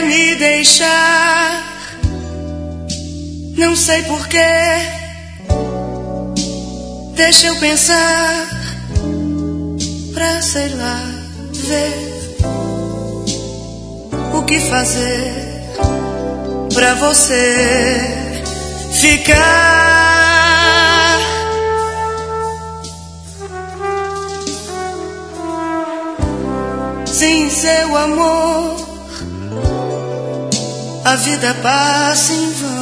me deixar. Não sei porquê. Deixa eu pensar, pra sei lá, ver o que fazer pra você ficar. Sem seu amor, a vida passa em vão.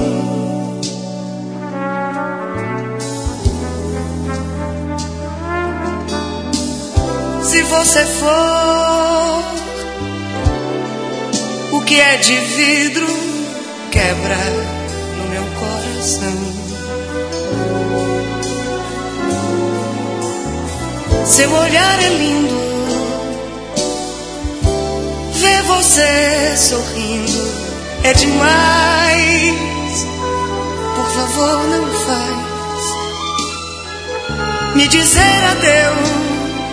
Se você for o que é de vidro, quebra no meu coração. Seu olhar é lindo, ver você sorrindo é demais. Por favor, não faz me dizer adeus.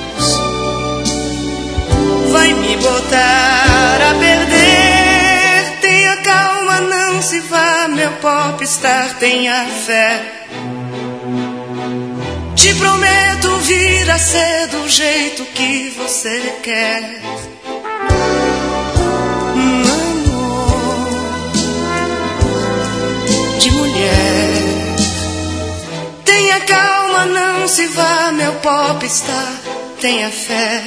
Vai me botar a perder. Tenha calma, não se vá, meu popstar, tenha fé. Te prometo vir a ser do jeito que você quer. Amor de mulher. Tenha calma, não se vá, meu popstar, tenha fé.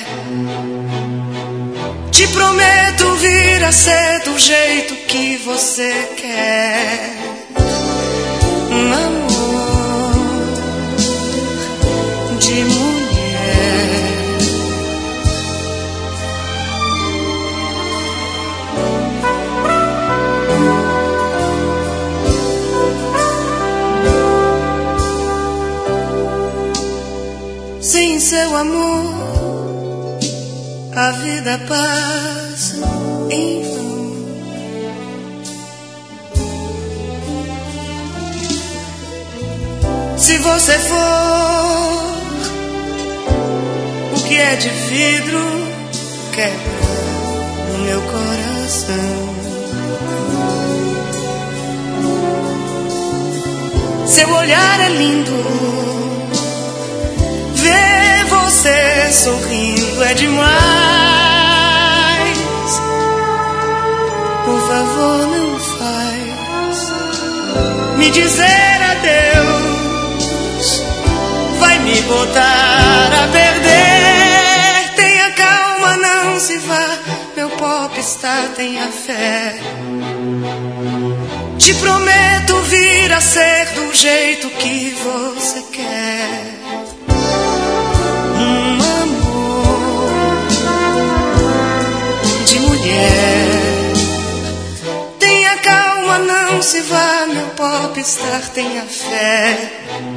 Te prometo vir a ser do jeito que você quer. Amor de mulher. Sem seu amor, a vida passa em vão. Se você for o que é de vidro, quebra no meu coração. Seu olhar é lindo, ver você sorrindo é demais. Por favor, não faz me dizer adeus. Vai me botar a perder. Tenha calma, não se vá, meu popstar, tenha fé. Te prometo vir a ser do jeito que você quer. Tenha calma, não se vá, meu popstar, tenha fé.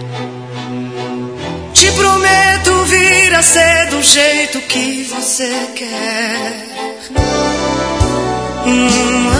Te prometo vir a ser do jeito que você quer.